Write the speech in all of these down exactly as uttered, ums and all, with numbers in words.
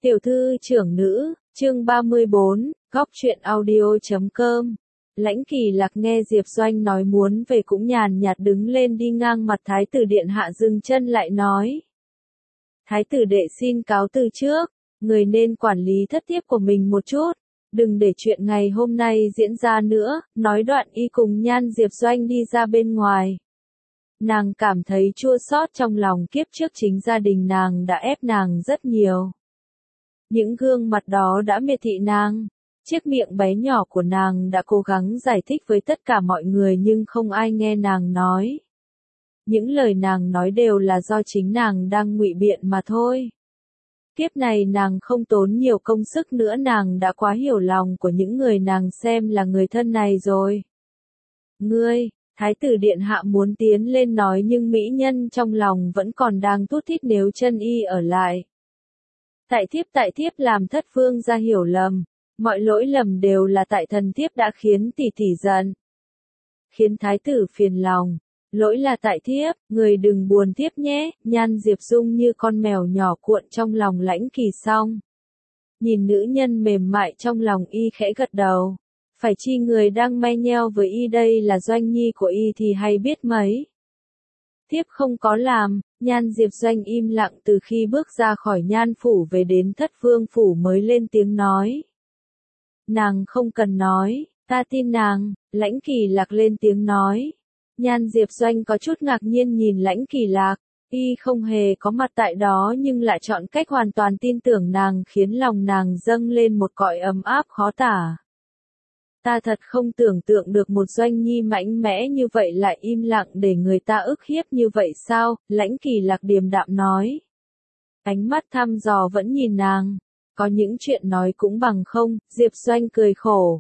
Tiểu thư trưởng nữ, chương ba mươi bốn, góc truyện audio chấm com. Lãnh Kỳ Lạc nghe Diệp Doanh nói muốn về cũng nhàn nhạt đứng lên đi ngang mặt thái tử điện hạ dừng chân lại nói. Thái tử đệ xin cáo từ trước, người nên quản lý thất thiếp của mình một chút, đừng để chuyện ngày hôm nay diễn ra nữa, nói đoạn y cùng Nhan Diệp Doanh đi ra bên ngoài. Nàng cảm thấy chua xót trong lòng, kiếp trước chính gia đình nàng đã ép nàng rất nhiều. Những gương mặt đó đã miệt thị nàng, chiếc miệng bé nhỏ của nàng đã cố gắng giải thích với tất cả mọi người nhưng không ai nghe nàng nói. Những lời nàng nói đều là do chính nàng đang ngụy biện mà thôi. Kiếp này nàng không tốn nhiều công sức nữa, nàng đã quá hiểu lòng của những người nàng xem là người thân này rồi. Ngươi, thái tử điện hạ muốn tiến lên nói nhưng mỹ nhân trong lòng vẫn còn đang thút thít nếu chân y ở lại. Tại thiếp tại thiếp làm thất vương gia hiểu lầm, mọi lỗi lầm đều là tại thần thiếp đã khiến tỷ tỷ giận, khiến thái tử phiền lòng, lỗi là tại thiếp, người đừng buồn thiếp nhé. Nhan Diệp Dung như con mèo nhỏ cuộn trong lòng Lãnh Kỳ xong. Nhìn nữ nhân mềm mại trong lòng y khẽ gật đầu, phải chi người đang may nheo với y đây là Doanh nhi của y thì hay biết mấy. Thiếp không có làm. Nhan Diệp Doanh im lặng từ khi bước ra khỏi Nhan phủ về đến Thất Vương phủ mới lên tiếng nói. Nàng không cần nói, ta tin nàng. Lãnh Kỳ Lạc lên tiếng nói. Nhan Diệp Doanh có chút ngạc nhiên nhìn Lãnh Kỳ Lạc, y không hề có mặt tại đó nhưng lại chọn cách hoàn toàn tin tưởng nàng khiến lòng nàng dâng lên một cõi ấm áp khó tả. Ta thật không tưởng tượng được một Doanh nhi mạnh mẽ như vậy lại im lặng để người ta ức hiếp như vậy sao, Lãnh Kỳ Lạc điềm đạm nói. Ánh mắt thăm dò vẫn nhìn nàng, có những chuyện nói cũng bằng không. Diệp Doanh cười khổ.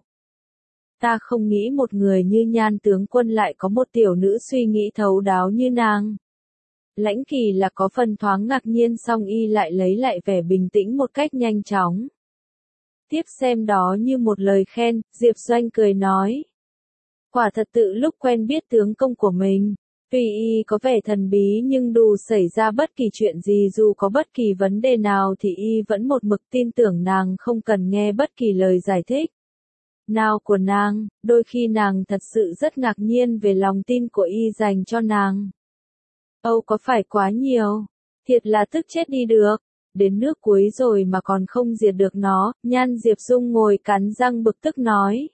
Ta không nghĩ một người như Nhan tướng quân lại có một tiểu nữ suy nghĩ thấu đáo như nàng. Lãnh Kỳ Lạc có phần thoáng ngạc nhiên song y lại lấy lại vẻ bình tĩnh một cách nhanh chóng. Tiếp xem đó như một lời khen, Diệp Doanh cười nói. Quả thật tự lúc quen biết tướng công của mình, tuy y có vẻ thần bí nhưng dù xảy ra bất kỳ chuyện gì, dù có bất kỳ vấn đề nào thì y vẫn một mực tin tưởng nàng không cần nghe bất kỳ lời giải thích nào của nàng. Đôi khi nàng thật sự rất ngạc nhiên về lòng tin của y dành cho nàng. Âu có phải quá nhiều, thiệt là tức chết đi được. Đến nước cuối rồi mà còn không diệt được nó. Nhan Diệp Dung ngồi cắn răng bực tức nói.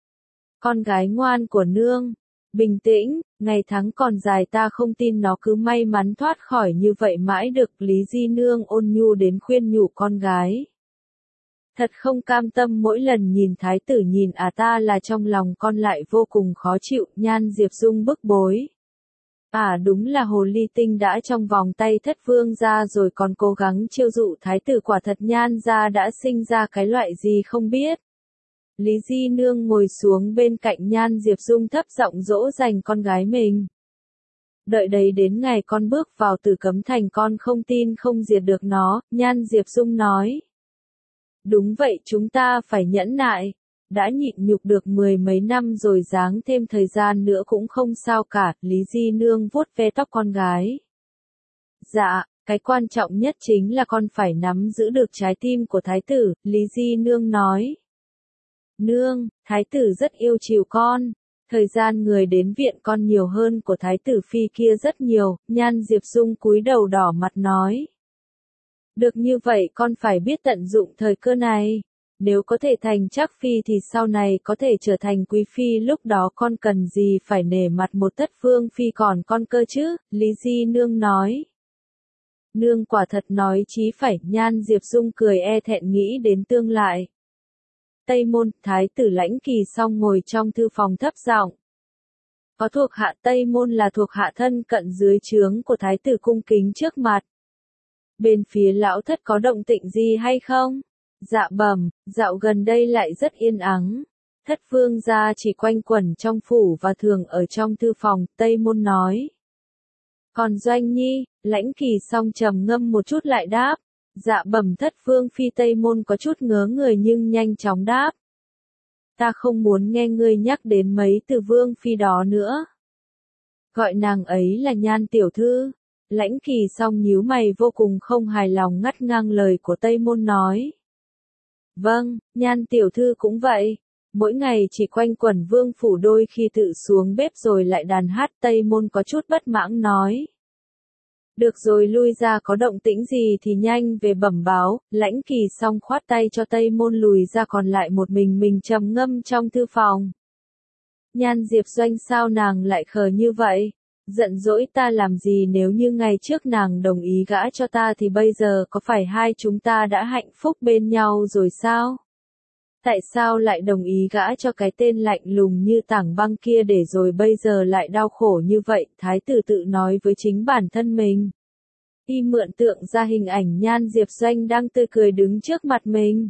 Con gái ngoan của nương, bình tĩnh, ngày tháng còn dài, ta không tin nó cứ may mắn thoát khỏi như vậy mãi được. Lý Di Nương ôn nhu đến khuyên nhủ con gái. Thật không cam tâm mỗi lần nhìn thái tử nhìn à ta là trong lòng con lại vô cùng khó chịu. Nhan Diệp Dung bức bối. À đúng là hồ ly tinh đã trong vòng tay thất vương gia rồi còn cố gắng chiêu dụ thái tử, quả thật Nhan gia đã sinh ra cái loại gì không biết. Lý Di Nương ngồi xuống bên cạnh Nhan Diệp Dung thấp giọng dỗ dành con gái mình. Đợi đấy đến ngày con bước vào Tử Cấm Thành con không tin không diệt được nó. Nhan Diệp Dung nói. Đúng vậy, chúng ta phải nhẫn nại. Đã nhịn nhục được mười mấy năm rồi, giáng thêm thời gian nữa cũng không sao cả. Lý Di Nương vuốt ve tóc con gái. Dạ, cái quan trọng nhất chính là con phải nắm giữ được trái tim của thái tử, Lý Di Nương nói. Nương, thái tử rất yêu chiều con. Thời gian người đến viện con nhiều hơn của thái tử phi kia rất nhiều. Nhan Diệp Dung cúi đầu đỏ mặt nói. Được như vậy con phải biết tận dụng thời cơ này. Nếu có thể thành trác phi thì sau này có thể trở thành quý phi, lúc đó con cần gì phải nể mặt một thất vương phi còn con cơ chứ, Lý Di Nương nói. Nương quả thật nói chí phải. Nhan Diệp Dung cười e thẹn nghĩ đến tương lại. Tây Môn, thái tử Lãnh Kỳ xong ngồi trong thư phòng thấp giọng. Có thuộc hạ Tây Môn là thuộc hạ thân cận dưới trướng của thái tử cung kính trước mặt. Bên phía lão thất có động tĩnh gì hay không? Dạ bẩm, dạo gần đây lại rất yên ắng. Thất vương gia chỉ quanh quẩn trong phủ và thường ở trong thư phòng, Tây Môn nói. Còn Doanh nhi, Lãnh Kỳ xong trầm ngâm một chút lại đáp. Dạ bẩm thất vương phi. Tây Môn có chút ngớ người nhưng nhanh chóng đáp. Ta không muốn nghe ngươi nhắc đến mấy từ vương phi đó nữa. Gọi nàng ấy là Nhan tiểu thư. Lãnh Kỳ Song nhíu mày vô cùng không hài lòng ngắt ngang lời của Tây Môn nói. Vâng, Nhan tiểu thư cũng vậy. Mỗi ngày chỉ quanh quẩn vương phủ, đôi khi tự xuống bếp rồi lại đàn hát. Tây Môn có chút bất mãn nói. Được rồi, lui ra, có động tĩnh gì thì nhanh về bẩm báo. Lãnh Kỳ Song khoát tay cho Tây Môn lùi ra, còn lại một mình mình trầm ngâm trong thư phòng. Nhan Diệp Doanh sao nàng lại khờ như vậy? Giận dỗi ta làm gì? Nếu như ngày trước nàng đồng ý gả cho ta thì bây giờ có phải hai chúng ta đã hạnh phúc bên nhau rồi sao? Tại sao lại đồng ý gả cho cái tên lạnh lùng như tảng băng kia để rồi bây giờ lại đau khổ như vậy? Thái tử tự nói với chính bản thân mình. Y mượn tượng ra hình ảnh Nhan Diệp Doanh đang tươi cười đứng trước mặt mình.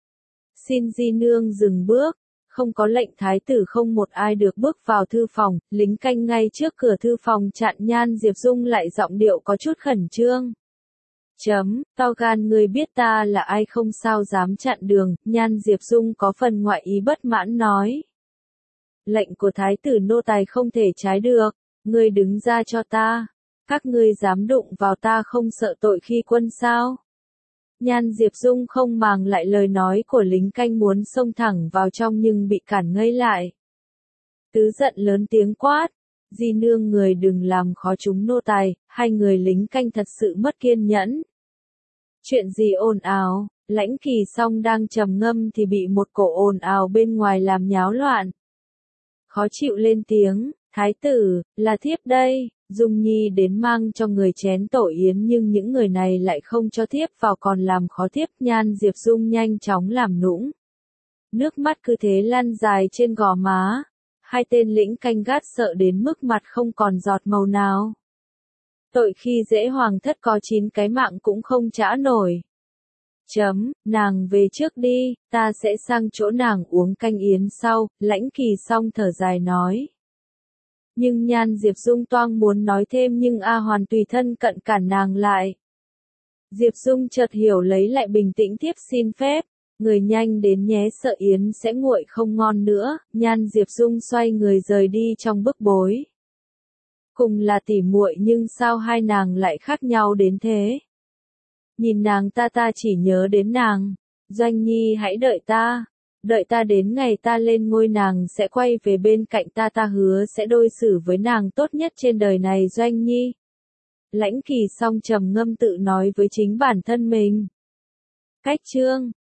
Xin di nương dừng bước. Không có lệnh thái tử không một ai được bước vào thư phòng, lính canh ngay trước cửa thư phòng chặn Nhan Diệp Dung lại giọng điệu có chút khẩn trương. Chấm, to gan người biết ta là ai không sao dám chặn đường, Nhan Diệp Dung có phần ngoại ý bất mãn nói. Lệnh của thái tử nô tài không thể trái được, ngươi đứng ra cho ta, các ngươi dám đụng vào ta không sợ tội khi quân sao? Nhan Diệp Dung không màng lại lời nói của lính canh muốn xông thẳng vào trong nhưng bị cản ngây lại. Tứ giận lớn tiếng quát, di nương người đừng làm khó chúng nô tài, hai người lính canh thật sự mất kiên nhẫn. Chuyện gì ồn ào? Lãnh Kỳ Song đang trầm ngâm thì bị một cổ ồn ào bên ngoài làm nháo loạn. Khó chịu lên tiếng, thái tử, là thiếp đây. Dung Nhi đến mang cho người chén tổ yến nhưng những người này lại không cho thiếp vào còn làm khó thiếp. Nhan Diệp Dung nhanh chóng làm nũng. Nước mắt cứ thế lăn dài trên gò má. Hai tên lĩnh canh gác sợ đến mức mặt không còn giọt màu nào. Tội khi dễ hoàng thất có chín cái mạng cũng không trả nổi. Chấm, nàng về trước đi, ta sẽ sang chỗ nàng uống canh yến sau, Lãnh Kỳ Song thở dài nói. Nhưng Nhan Diệp Dung toang muốn nói thêm nhưng A Hoàn tùy thân cận cản nàng lại. Diệp Dung chợt hiểu lấy lại bình tĩnh tiếp xin phép, người nhanh đến nhé sợ yến sẽ nguội không ngon nữa, Nhan Diệp Dung xoay người rời đi trong bức bối. Cùng là tỉ muội nhưng sao hai nàng lại khác nhau đến thế? Nhìn nàng ta ta chỉ nhớ đến nàng, Doanh Nhi hãy đợi ta. Đợi ta đến ngày ta lên ngôi nàng sẽ quay về bên cạnh ta ta hứa sẽ đối xử với nàng tốt nhất trên đời này Doanh Nhi. Lãnh Kỳ Song trầm ngâm tự nói với chính bản thân mình. Cách chương